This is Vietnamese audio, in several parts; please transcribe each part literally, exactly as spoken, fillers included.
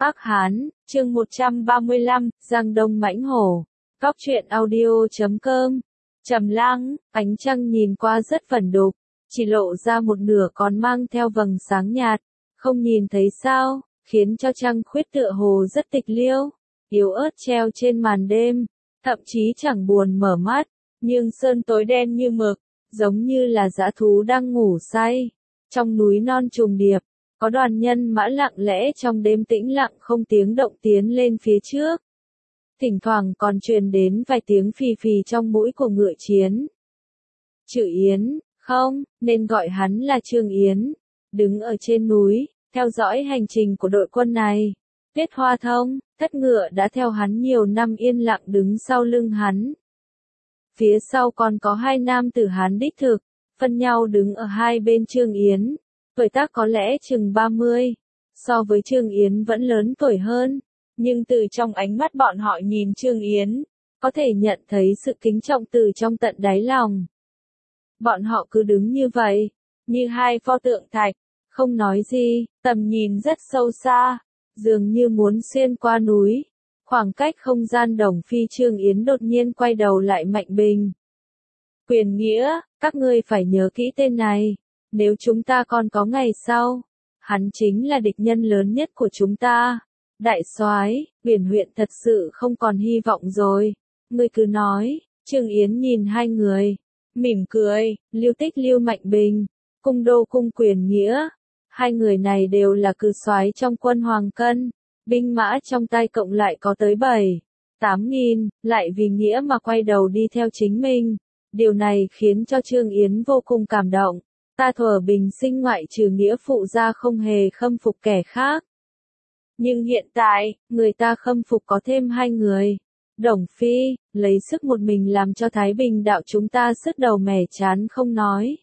Ác Hán, chương một trăm ba mươi lăm, Giang Đông Mãnh Hổ. Góc truyện audio chấm com. Trầm lắng, ánh trăng nhìn qua rất vẩn đục, chỉ lộ ra một nửa còn mang theo vầng sáng nhạt, không nhìn thấy sao, khiến cho trăng khuyết tựa hồ rất tịch liêu, yếu ớt treo trên màn đêm, thậm chí chẳng buồn mở mắt, nhưng sơn tối đen như mực, giống như là dã thú đang ngủ say. Trong núi non trùng điệp, có đoàn nhân mã lặng lẽ trong đêm tĩnh lặng không tiếng động tiến lên phía trước. Thỉnh thoảng còn truyền đến vài tiếng phì phì trong mũi của ngựa chiến. Chữ Yến, không, nên gọi hắn là Trương Yến, đứng ở trên núi, theo dõi hành trình của đội quân này. Tiết Hoa Thông, thất ngựa đã theo hắn nhiều năm yên lặng đứng sau lưng hắn. Phía sau còn có hai nam tử Hán đích thực, phân nhau đứng ở hai bên Trương Yến. Tuổi tác có lẽ chừng ba mươi, so với Trương Yến vẫn lớn tuổi hơn, nhưng từ trong ánh mắt bọn họ nhìn Trương Yến, có thể nhận thấy sự kính trọng từ trong tận đáy lòng. Bọn họ cứ đứng như vậy, như hai pho tượng thạch, không nói gì, tầm nhìn rất sâu xa, dường như muốn xuyên qua núi, khoảng cách không gian đồng phi. Trương Yến đột nhiên quay đầu lại Mạnh Bình. Quyền Nghĩa, các ngươi phải nhớ kỹ tên này. Nếu chúng ta còn có ngày sau, hắn chính là địch nhân lớn nhất của chúng ta. Đại soái, Uyển huyện thật sự không còn hy vọng rồi. Ngươi cứ nói. Trương Yến nhìn hai người, mỉm cười. Lưu Tích Lưu Mạnh Bình, Cung Đô Cung Quyền Nghĩa, hai người này đều là cử soái trong quân Hoàng Cân, binh mã trong tay cộng lại có tới bảy, tám nghìn, lại vì nghĩa mà quay đầu đi theo chính mình. Điều này khiến cho Trương Yến vô cùng cảm động. Ta thuở bình sinh ngoại trừ nghĩa phụ ra không hề khâm phục kẻ khác. Nhưng hiện tại, người ta khâm phục có thêm hai người. Đồng Phi, lấy sức một mình làm cho Thái Bình đạo chúng ta sứt đầu mẻ chán không nói.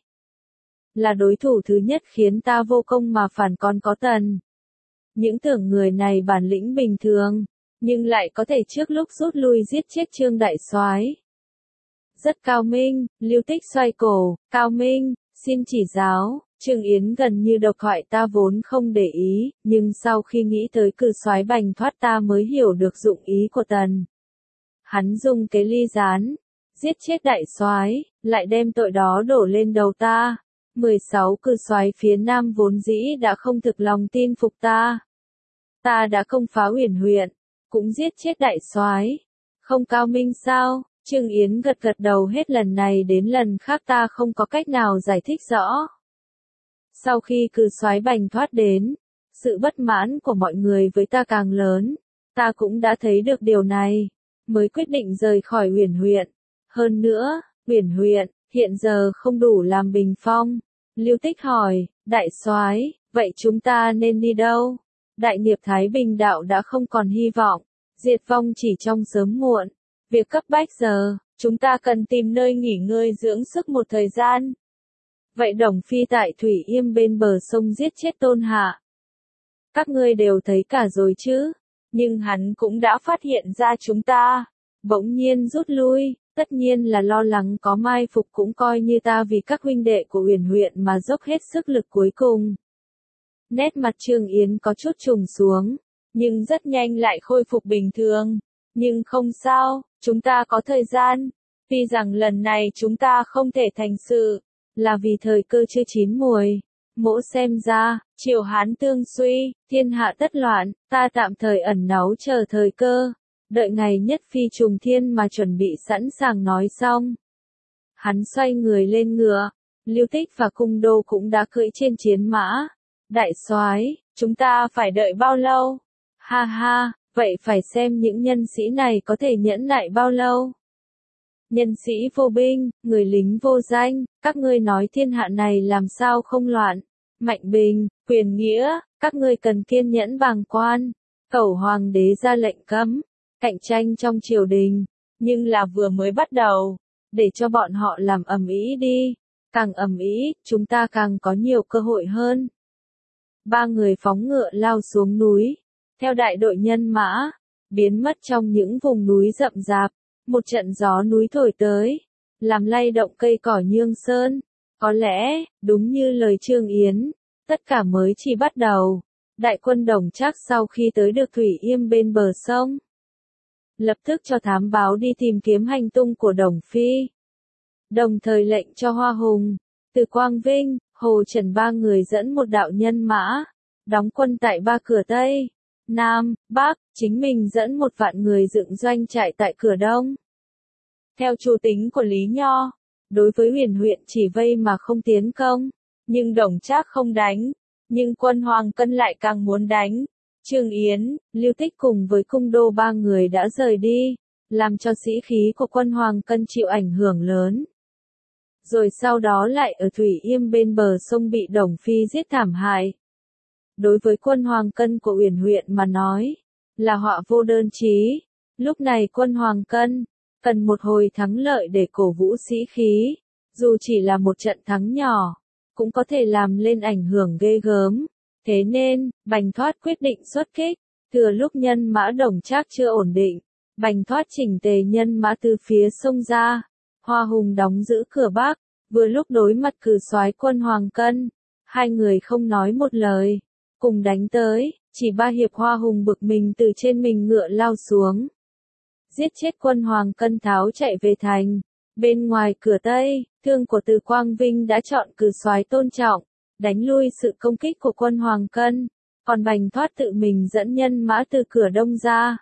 Là đối thủ thứ nhất khiến ta vô công mà phản, còn có Tần. Những tưởng người này bản lĩnh bình thường, nhưng lại có thể trước lúc rút lui giết chết Trương đại soái. Rất cao minh. Lưu Tích xoay cổ, cao minh. Xin chỉ giáo. Trương Yến gần như độc thoại ta vốn không để ý, nhưng sau khi nghĩ tới cử soái Bành Thoát ta mới hiểu được dụng ý của Tần. Hắn dùng cái ly gián, giết chết đại soái, lại đem tội đó đổ lên đầu ta. mười sáu cử soái phía Nam vốn dĩ đã không thực lòng tin phục ta. Ta đã công phá Uyển huyện, cũng giết chết đại soái. Không cao minh sao? Trương Yến gật gật đầu, hết lần này đến lần khác ta không có cách nào giải thích rõ. Sau khi cử soái Bành Thoát đến, sự bất mãn của mọi người với ta càng lớn, ta cũng đã thấy được điều này, mới quyết định rời khỏi Uyển huyện. Hơn nữa, Uyển huyện, hiện giờ không đủ làm bình phong. Lưu Tích hỏi, đại soái, vậy chúng ta nên đi đâu? Đại nghiệp Thái Bình đạo đã không còn hy vọng, diệt vong chỉ trong sớm muộn. Việc cấp bách giờ, chúng ta cần tìm nơi nghỉ ngơi dưỡng sức một thời gian. Vậy Đồng Phi tại Thủy Yêm bên bờ sông giết chết Tôn Hạ. Các ngươi đều thấy cả rồi chứ, nhưng hắn cũng đã phát hiện ra chúng ta, bỗng nhiên rút lui, tất nhiên là lo lắng có mai phục, cũng coi như ta vì các huynh đệ của Uyển huyện mà dốc hết sức lực cuối cùng. Nét mặt Trương Yến có chút trùng xuống, nhưng rất nhanh lại khôi phục bình thường. Nhưng không sao, chúng ta có thời gian. Tuy rằng lần này chúng ta không thể thành sự, là vì thời cơ chưa chín muồi. Mỗ xem ra, triều Hán tương suy, thiên hạ tất loạn, ta tạm thời ẩn náu chờ thời cơ, đợi ngày nhất phi trùng thiên mà chuẩn bị sẵn sàng. Nói xong, hắn xoay người lên ngựa. Lưu Tích và Cung Đô cũng đã cưỡi trên chiến mã. Đại soái, chúng ta phải đợi bao lâu? Ha ha, vậy phải xem những nhân sĩ này có thể nhẫn nại bao lâu. Nhân sĩ vô binh, người lính vô danh, các ngươi nói thiên hạ này làm sao không loạn. Mạnh Bình, Quyền Nghĩa, các ngươi cần kiên nhẫn bàng quan. Cẩu hoàng đế ra lệnh cấm cạnh tranh trong triều đình, nhưng là vừa mới bắt đầu, để cho bọn họ làm ầm ĩ đi, càng ầm ĩ, chúng ta càng có nhiều cơ hội hơn. Ba người phóng ngựa lao xuống núi, theo đại đội nhân mã, biến mất trong những vùng núi rậm rạp. Một trận gió núi thổi tới, làm lay động cây cỏ Nhương Sơn. Có lẽ, đúng như lời Trương Yến, tất cả mới chỉ bắt đầu. Đại quân Đồng Trác sau khi tới được Thủy Yêm bên bờ sông, lập tức cho thám báo đi tìm kiếm hành tung của Đồng Phi. Đồng thời lệnh cho Hoa Hùng, Từ Quang Vinh, Hồ Trần ba người dẫn một đạo nhân mã, đóng quân tại ba cửa Tây, Nam, Bắc, chính mình dẫn một vạn người dựng doanh trại tại cửa Đông. Theo chủ tính của Lý Nho, đối với Huyền huyện chỉ vây mà không tiến công, nhưng Đồng Trác không đánh, nhưng quân Hoàng Cân lại càng muốn đánh. Trương Yến, Lưu Tích cùng với cung đô ba người đã rời đi, làm cho sĩ khí của quân Hoàng Cân chịu ảnh hưởng lớn. Rồi sau đó lại ở Thủy Yêm bên bờ sông bị Đồng Phi giết thảm hại. Đối với quân Hoàng Cân của Uyển huyện mà nói, là họa vô đơn chí. Lúc này quân Hoàng Cân cần một hồi thắng lợi để cổ vũ sĩ khí, dù chỉ là một trận thắng nhỏ, cũng có thể làm lên ảnh hưởng ghê gớm. Thế nên, Bành Thoát quyết định xuất kích, thừa lúc nhân mã Đồng Trác chưa ổn định, Bành Thoát chỉnh tề nhân mã từ phía sông ra. Hoa Hùng đóng giữ cửa Bắc, vừa lúc đối mặt cử soái quân Hoàng Cân, hai người không nói một lời, cùng đánh tới, chỉ ba hiệp Hoa Hùng bực mình từ trên mình ngựa lao xuống, giết chết quân Hoàng Cân tháo chạy về thành. Bên ngoài cửa Tây, thương của Từ Quang Vinh đã chọn cử soái Tôn Trọng, đánh lui sự công kích của quân Hoàng Cân, còn Bành Thoát tự mình dẫn nhân mã từ cửa Đông ra.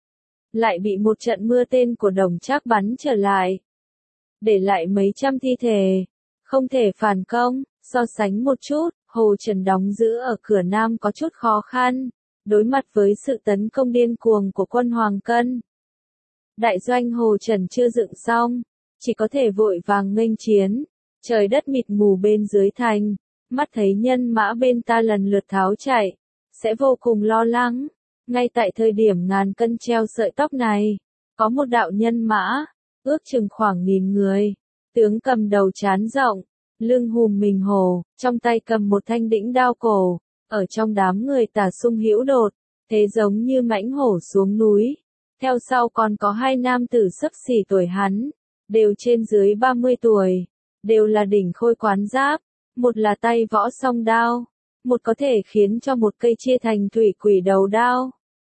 Lại bị một trận mưa tên của Đồng Trác bắn trở lại, để lại mấy trăm thi thể, không thể phản công. So sánh một chút, Hồ Trần đóng giữ ở cửa Nam có chút khó khăn, đối mặt với sự tấn công điên cuồng của quân Hoàng Cân. Đại doanh Hồ Trần chưa dựng xong, chỉ có thể vội vàng nghênh chiến, trời đất mịt mù bên dưới thành, mắt thấy nhân mã bên ta lần lượt tháo chạy, sẽ vô cùng lo lắng. Ngay tại thời điểm ngàn cân treo sợi tóc này, có một đạo nhân mã, ước chừng khoảng nghìn người, tướng cầm đầu trán rộng, lưng hùm mình hổ, trong tay cầm một thanh đĩnh đao cổ, ở trong đám người Tả Sung hữu đột, thế giống như mãnh hổ xuống núi. Theo sau còn có hai nam tử xấp xỉ tuổi hắn, đều trên dưới ba mươi tuổi, đều là đỉnh khôi quán giáp, một là tay võ song đao, một có thể khiến cho một cây chia thành thủy quỷ đầu đao.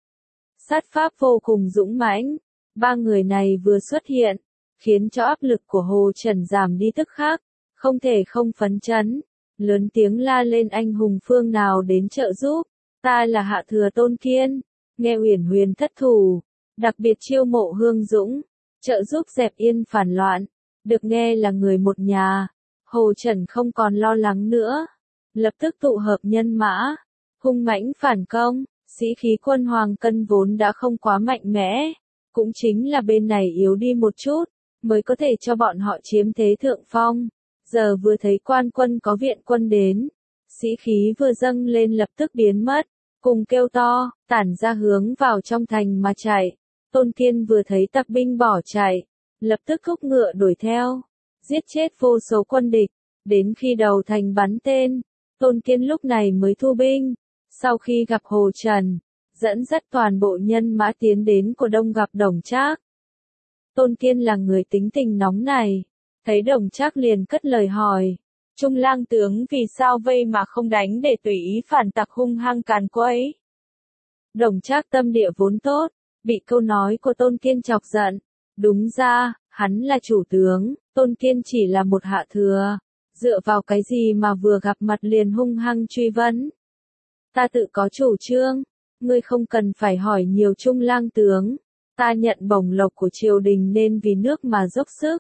Sát pháp vô cùng dũng mãnh, ba người này vừa xuất hiện, khiến cho áp lực của Hồ Trần giảm đi tức khắc, không thể không phấn chấn, lớn tiếng la lên anh hùng phương nào đến trợ giúp, ta là hạ thừa Tôn Kiên, nghe Uyển Huyền thất thủ, đặc biệt chiêu mộ Hương Dũng, trợ giúp dẹp yên phản loạn, được nghe là người một nhà, Hồ Trần không còn lo lắng nữa, lập tức tụ hợp nhân mã, hung mãnh phản công. Sĩ khí quân Hoàng Cân vốn đã không quá mạnh mẽ, cũng chính là bên này yếu đi một chút, mới có thể cho bọn họ chiếm thế thượng phong. Giờ vừa thấy quan quân có viện quân đến, sĩ khí vừa dâng lên lập tức biến mất, cùng kêu to, tản ra hướng vào trong thành mà chạy. Tôn Kiên vừa thấy tập binh bỏ chạy, lập tức thúc ngựa đuổi theo, giết chết vô số quân địch, đến khi đầu thành bắn tên, Tôn Kiên lúc này mới thu binh. Sau khi gặp Hồ Trần, dẫn dắt toàn bộ nhân mã tiến đến của Đông gặp Đồng Trác. Tôn Kiên là người tính tình nóng này, thấy Đồng Trác liền cất lời hỏi, Trung lang tướng vì sao vây mà không đánh để tùy ý phản tặc hung hăng càn quấy. Đồng Trác tâm địa vốn tốt, bị câu nói của Tôn Kiên chọc giận, đúng ra, hắn là chủ tướng, Tôn Kiên chỉ là một hạ thừa, dựa vào cái gì mà vừa gặp mặt liền hung hăng truy vấn. Ta tự có chủ trương, ngươi không cần phải hỏi nhiều Trung lang tướng, ta nhận bổng lộc của triều đình nên vì nước mà dốc sức.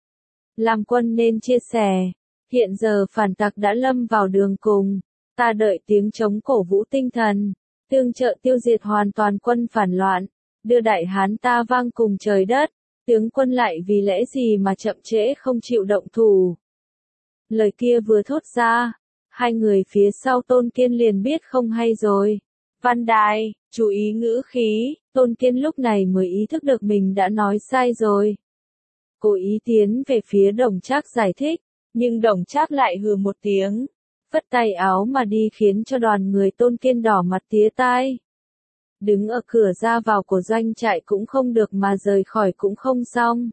Làm quân nên chia sẻ, hiện giờ phản tặc đã lâm vào đường cùng, ta đợi tiếng chống cổ vũ tinh thần, tương trợ tiêu diệt hoàn toàn quân phản loạn, đưa đại hán ta vang cùng trời đất, tướng quân lại vì lẽ gì mà chậm trễ không chịu động thủ. Lời kia vừa thốt ra, hai người phía sau Tôn Kiên liền biết không hay rồi. Văn Đài, chú ý ngữ khí, Tôn Kiên lúc này mới ý thức được mình đã nói sai rồi. Cố ý tiến về phía Đồng Trác giải thích, nhưng Đồng Trác lại hừ một tiếng, phất tay áo mà đi khiến cho đoàn người Tôn Kiên đỏ mặt tía tai. Đứng ở cửa ra vào của doanh trại cũng không được mà rời khỏi cũng không xong.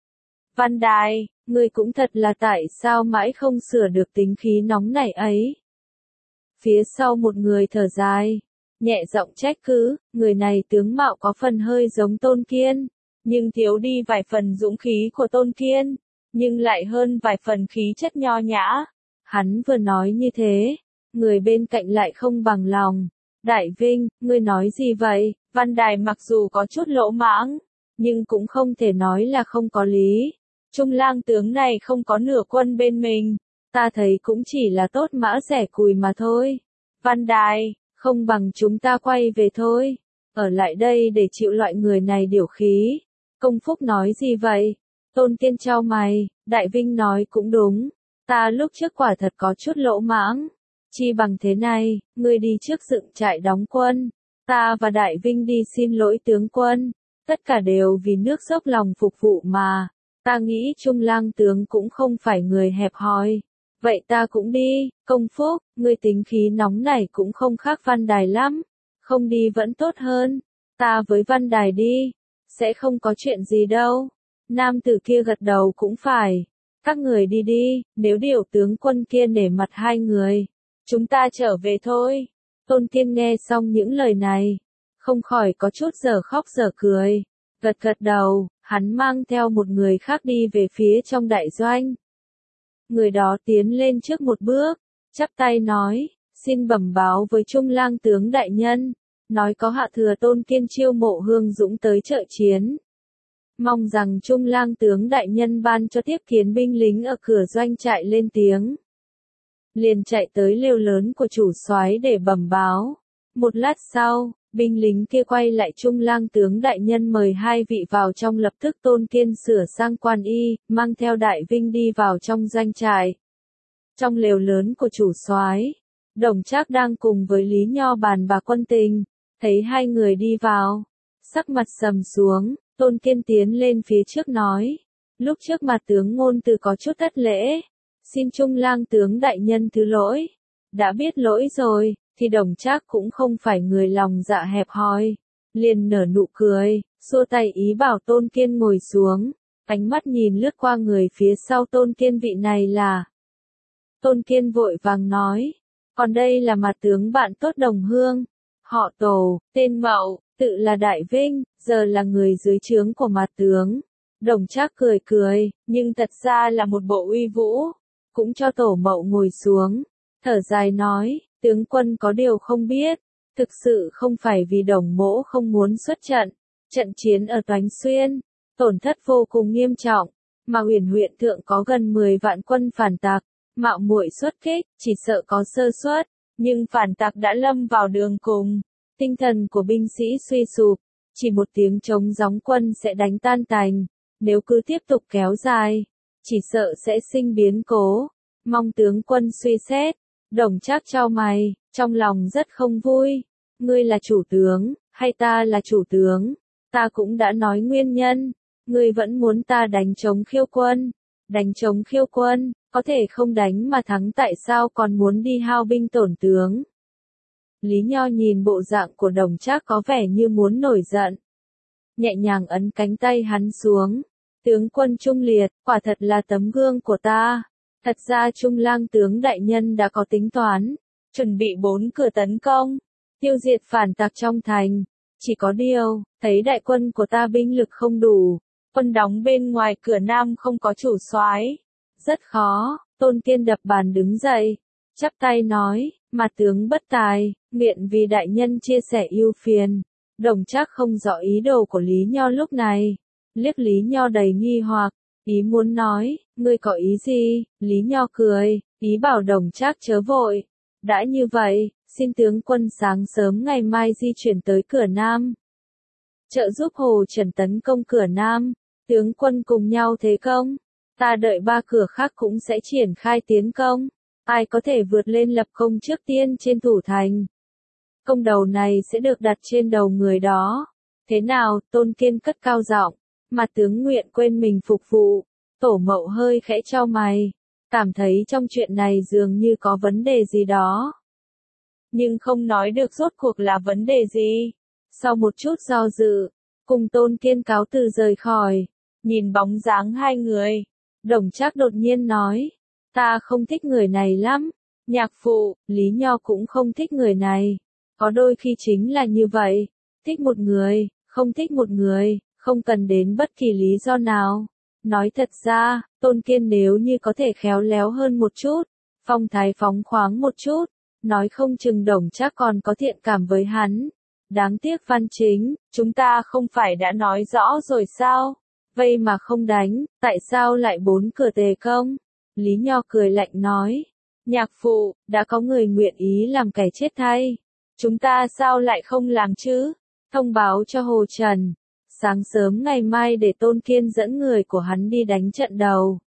Văn Đài, ngươi cũng thật là tại sao mãi không sửa được tính khí nóng này ấy. Phía sau một người thở dài, nhẹ giọng trách cứ, người này tướng mạo có phần hơi giống Tôn Kiên, nhưng thiếu đi vài phần dũng khí của Tôn Kiên, nhưng lại hơn vài phần khí chất nho nhã. Hắn vừa nói như thế, người bên cạnh lại không bằng lòng. Đại Vinh, ngươi nói gì vậy? Văn Đài mặc dù có chút lỗ mãng, nhưng cũng không thể nói là không có lý. Trung lang tướng này không có nửa quân bên mình, ta thấy cũng chỉ là tốt mã rẻ cùi mà thôi. Văn Đài, không bằng chúng ta quay về thôi, ở lại đây để chịu loại người này điều khí. Công Phúc nói gì vậy? Tôn Kiên chau mày, Đại Vinh nói cũng đúng, ta lúc trước quả thật có chút lỗ mãng. Chi bằng thế này, ngươi đi trước dựng trại đóng quân, ta và Đại Vinh đi xin lỗi tướng quân, tất cả đều vì nước dốc lòng phục vụ mà, ta nghĩ Trung lang tướng cũng không phải người hẹp hòi. Vậy ta cũng đi. Công Phúc, ngươi tính khí nóng này cũng không khác Văn Đài lắm, không đi vẫn tốt hơn, ta với Văn Đài đi, sẽ không có chuyện gì đâu. Nam tử kia gật đầu cũng phải, các người đi đi, nếu điều tướng quân kia nể mặt hai người, chúng ta trở về thôi. Tôn Kiên nghe xong những lời này, không khỏi có chút dở khóc dở cười, gật gật đầu, hắn mang theo một người khác đi về phía trong đại doanh. Người đó tiến lên trước một bước, chắp tay nói, xin bẩm báo với Trung lang tướng đại nhân, nói có hạ thừa Tôn Kiên chiêu mộ Hương Dũng tới trợ chiến. Mong rằng Trung lang tướng đại nhân ban cho tiếp kiến binh lính ở cửa doanh trại lên tiếng. Liền chạy tới lều lớn của chủ soái để bẩm báo. Một lát sau, binh lính kia quay lại Trung lang tướng đại nhân mời hai vị vào trong, lập tức Tôn Kiên sửa sang quan y, mang theo Đại Vinh đi vào trong doanh trại. Trong lều lớn của chủ soái, Đồng Trác đang cùng với Lý Nho bàn bạc quân tình, thấy hai người đi vào, sắc mặt sầm xuống. Tôn Kiên tiến lên phía trước nói, lúc trước mặt tướng ngôn từ có chút thất lễ, xin Trung lang tướng đại nhân thứ lỗi. Đã biết lỗi rồi, thì Đồng Trác cũng không phải người lòng dạ hẹp hòi, liền nở nụ cười, xua tay ý bảo Tôn Kiên ngồi xuống, ánh mắt nhìn lướt qua người phía sau Tôn Kiên, vị này là. Tôn Kiên vội vàng nói, còn đây là mặt tướng bạn tốt đồng hương, họ Tổ, tên Mậu, tự là Đại Vinh, giờ là người dưới trướng của mặt tướng. Đồng Trác cười cười, nhưng thật ra là một bộ uy vũ, cũng cho Tổ Mậu ngồi xuống, thở dài nói, tướng quân có điều không biết, thực sự không phải vì Đồng mỗ không muốn xuất trận, trận chiến ở Toánh Xuyên, tổn thất vô cùng nghiêm trọng, mà Huyền huyện thượng có gần mười vạn quân phản tặc, mạo muội xuất kích, chỉ sợ có sơ suất, nhưng phản tặc đã lâm vào đường cùng, tinh thần của binh sĩ suy sụp, chỉ một tiếng trống gióng quân sẽ đánh tan tành, nếu cứ tiếp tục kéo dài, chỉ sợ sẽ sinh biến cố, mong tướng quân suy xét. Đồng Trác chau mày, trong lòng rất không vui, ngươi là chủ tướng, hay ta là chủ tướng, ta cũng đã nói nguyên nhân, ngươi vẫn muốn ta đánh chống khiêu quân, đánh chống khiêu quân, có thể không đánh mà thắng, tại sao còn muốn đi hao binh tổn tướng. Lý Nho nhìn bộ dạng của Đồng Trác có vẻ như muốn nổi giận, nhẹ nhàng ấn cánh tay hắn xuống, tướng quân Trung Liệt, quả thật là tấm gương của ta. Thật ra Trung lang tướng đại nhân đã có tính toán, chuẩn bị bốn cửa tấn công, tiêu diệt phản tặc trong thành. Chỉ có điều, thấy đại quân của ta binh lực không đủ, quân đóng bên ngoài cửa Nam không có chủ soái, rất khó. Tôn Kiên đập bàn đứng dậy, chắp tay nói, mà tướng bất tài, nguyện vì đại nhân chia sẻ ưu phiền. Đồng Trác không rõ ý đồ của Lý Nho lúc này, liếc Lý Nho đầy nghi hoặc. Ý muốn nói, ngươi có ý gì? Lý Nho cười, ý bảo Đồng Trác chớ vội. Đã như vậy, xin tướng quân sáng sớm ngày mai di chuyển tới cửa Nam, trợ giúp Hồ Trần tấn công cửa Nam. Tướng quân cùng nhau thế công, ta đợi ba cửa khác cũng sẽ triển khai tiến công. Ai có thể vượt lên lập công trước tiên trên thủ thành, công đầu này sẽ được đặt trên đầu người đó. Thế nào? Tôn Kiên cất cao giọng. Mà tướng nguyện quên mình phục vụ. Tổ Mậu hơi khẽ chau mày, cảm thấy trong chuyện này dường như có vấn đề gì đó, nhưng không nói được rốt cuộc là vấn đề gì. Sau một chút do dự, cùng Tôn Kiên cáo từ rời khỏi, nhìn bóng dáng hai người, Đồng Trác đột nhiên nói, ta không thích người này lắm, Nhạc phụ, Lý Nho cũng không thích người này. Có đôi khi chính là như vậy. Thích một người, không thích một người, không cần đến bất kỳ lý do nào. Nói thật ra, Tôn Kiên nếu như có thể khéo léo hơn một chút, phong thái phóng khoáng một chút, nói không chừng Đồng Trác còn có thiện cảm với hắn. Đáng tiếc Văn Chính, chúng ta không phải đã nói rõ rồi sao? Vậy mà không đánh, tại sao lại bốn cửa tề công? Lý Nho cười lạnh nói. Nhạc phụ, đã có người nguyện ý làm kẻ chết thay. Chúng ta sao lại không làm chứ? Thông báo cho Hồ Trần. Sáng sớm ngày mai để Tôn Kiên dẫn người của hắn đi đánh trận đầu.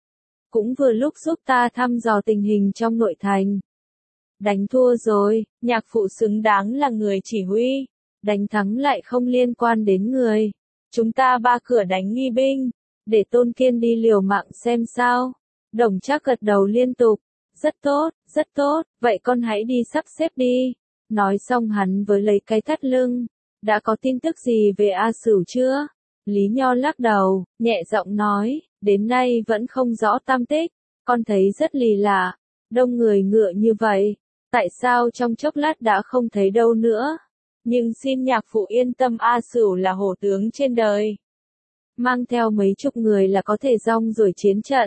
Cũng vừa lúc giúp ta thăm dò tình hình trong nội thành. Đánh thua rồi, nhạc phụ xứng đáng là người chỉ huy. Đánh thắng lại không liên quan đến người. Chúng ta ba cửa đánh nghi binh. Để Tôn Kiên đi liều mạng xem sao. Đồng Trác gật đầu liên tục. Rất tốt, rất tốt, vậy con hãy đi sắp xếp đi. Nói xong hắn với lấy cái thắt lưng. Đã có tin tức gì về A Sửu chưa? Lý Nho lắc đầu, nhẹ giọng nói, đến nay vẫn không rõ tam tích. Con thấy rất lì lạ, đông người ngựa như vậy. Tại sao trong chốc lát đã không thấy đâu nữa? Nhưng xin nhạc phụ yên tâm, A Sửu là hổ tướng trên đời. Mang theo mấy chục người là có thể rong ruổi chiến trận.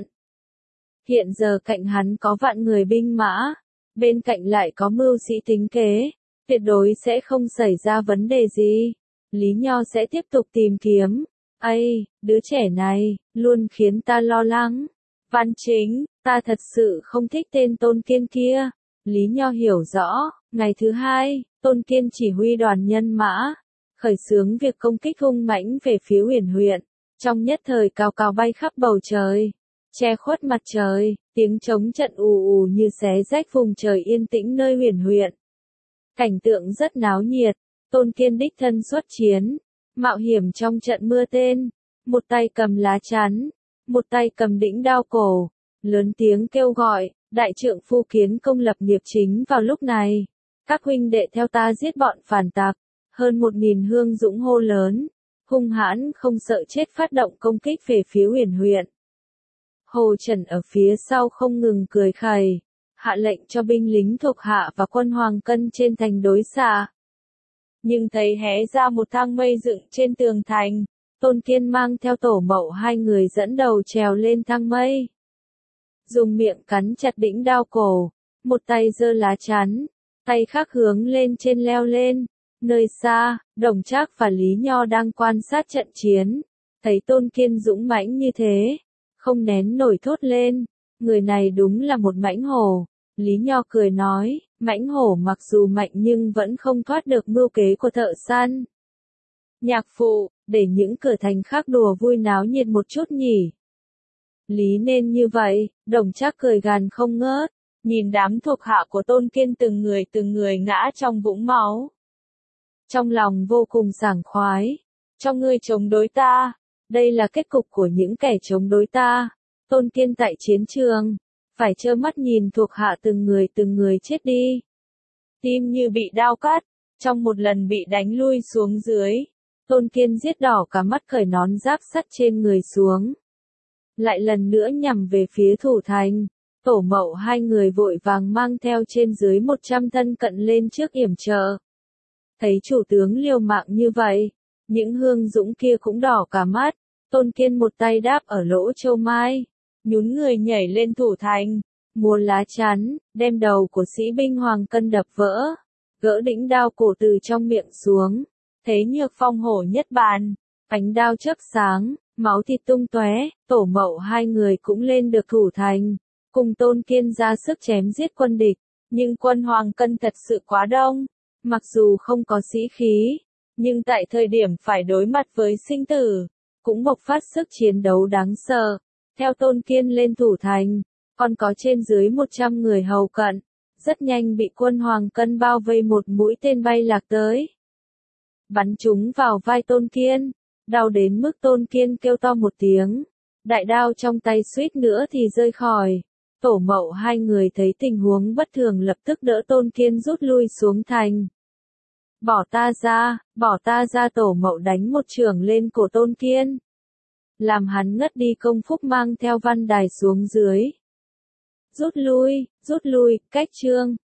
Hiện giờ cạnh hắn có vạn người binh mã, bên cạnh lại có mưu sĩ tính kế, tuyệt đối sẽ không xảy ra vấn đề gì. Lý Nho sẽ tiếp tục tìm kiếm. Ây, đứa trẻ này, luôn khiến ta lo lắng. Văn Chính, ta thật sự không thích tên Tôn Kiên kia. Lý Nho hiểu rõ, ngày thứ hai, Tôn Kiên chỉ huy đoàn nhân mã, khởi xướng việc công kích hung mãnh về phía Uyển huyện. Trong nhất thời cao cao bay khắp bầu trời, che khuất mặt trời, tiếng trống trận ù ù như xé rách vùng trời yên tĩnh nơi Uyển huyện. Cảnh tượng rất náo nhiệt, Tôn Kiên đích thân xuất chiến, mạo hiểm trong trận mưa tên, một tay cầm lá chắn, một tay cầm đĩnh đao cổ, lớn tiếng kêu gọi, đại trượng phu kiến công lập nghiệp chính vào lúc này. Các huynh đệ theo ta giết bọn phản tặc, hơn một nghìn hương dũng hô lớn, hung hãn không sợ chết phát động công kích về phía Uyển huyện. Hồ Trần ở phía sau không ngừng cười khẩy, hạ lệnh cho binh lính thuộc hạ và quân Hoàng Cân trên thành đối xạ. Nhưng thấy hé ra một thang mây dựng trên tường thành, Tôn Kiên mang theo Tổ Mậu hai người dẫn đầu trèo lên thang mây. Dùng miệng cắn chặt đĩnh đao cổ, một tay giơ lá chắn, tay khác hướng lên trên leo lên. Nơi xa, Đồng Trác và Lý Nho đang quan sát trận chiến, thấy Tôn Kiên dũng mãnh như thế, không nén nổi thốt lên, người này đúng là một mãnh hổ. Lý Nho cười nói, mãnh hổ mặc dù mạnh nhưng vẫn không thoát được mưu kế của thợ săn. Nhạc phụ, để những cửa thành khác đùa vui náo nhiệt một chút nhỉ. Lý nên như vậy, Đồng Trác cười gàn không ngớt, nhìn đám thuộc hạ của Tôn Kiên từng người từng người ngã trong vũng máu. Trong lòng vô cùng sảng khoái, cho ngươi chống đối ta, đây là kết cục của những kẻ chống đối ta. Tôn Kiên tại chiến trường, phải trơ mắt nhìn thuộc hạ từng người từng người chết đi. Tim như bị đao cắt, trong một lần bị đánh lui xuống dưới, Tôn Kiên giết đỏ cả mắt cởi nón giáp sắt trên người xuống. Lại lần nữa nhằm về phía thủ thành, Tổ Mậu hai người vội vàng mang theo trên dưới một trăm thân cận lên trước yểm trợ. Thấy chủ tướng liều mạng như vậy, những hương dũng kia cũng đỏ cả mắt. Tôn Kiên một tay đáp ở lỗ châu mai, nhún người nhảy lên thủ thành, múa lá chắn, đem đầu của sĩ binh Hoàng Cân đập vỡ, gỡ đĩnh đao cổ từ trong miệng xuống. Thế nhược phong hổ nhất bàn, ánh đao chớp sáng, máu thịt tung tóe. Tổ Mậu hai người cũng lên được thủ thành, cùng Tôn Kiên ra sức chém giết quân địch, nhưng quân Hoàng Cân thật sự quá đông, mặc dù không có sĩ khí, nhưng tại thời điểm phải đối mặt với sinh tử, cũng bộc phát sức chiến đấu đáng sợ. Theo Tôn Kiên lên thủ thành, còn có trên dưới một trăm người hầu cận, rất nhanh bị quân Hoàng Cân bao vây, một mũi tên bay lạc tới, bắn trúng vào vai Tôn Kiên, đau đến mức Tôn Kiên kêu to một tiếng, đại đao trong tay suýt nữa thì rơi khỏi. Tổ Mậu hai người thấy tình huống bất thường lập tức đỡ Tôn Kiên rút lui xuống thành. Bỏ ta ra, bỏ ta ra. Tổ Mậu đánh một chưởng lên cổ Tôn Kiên, làm hắn ngất đi công phúc, mang theo văn đài xuống dưới. Rút lui, Rút lui, cách chương.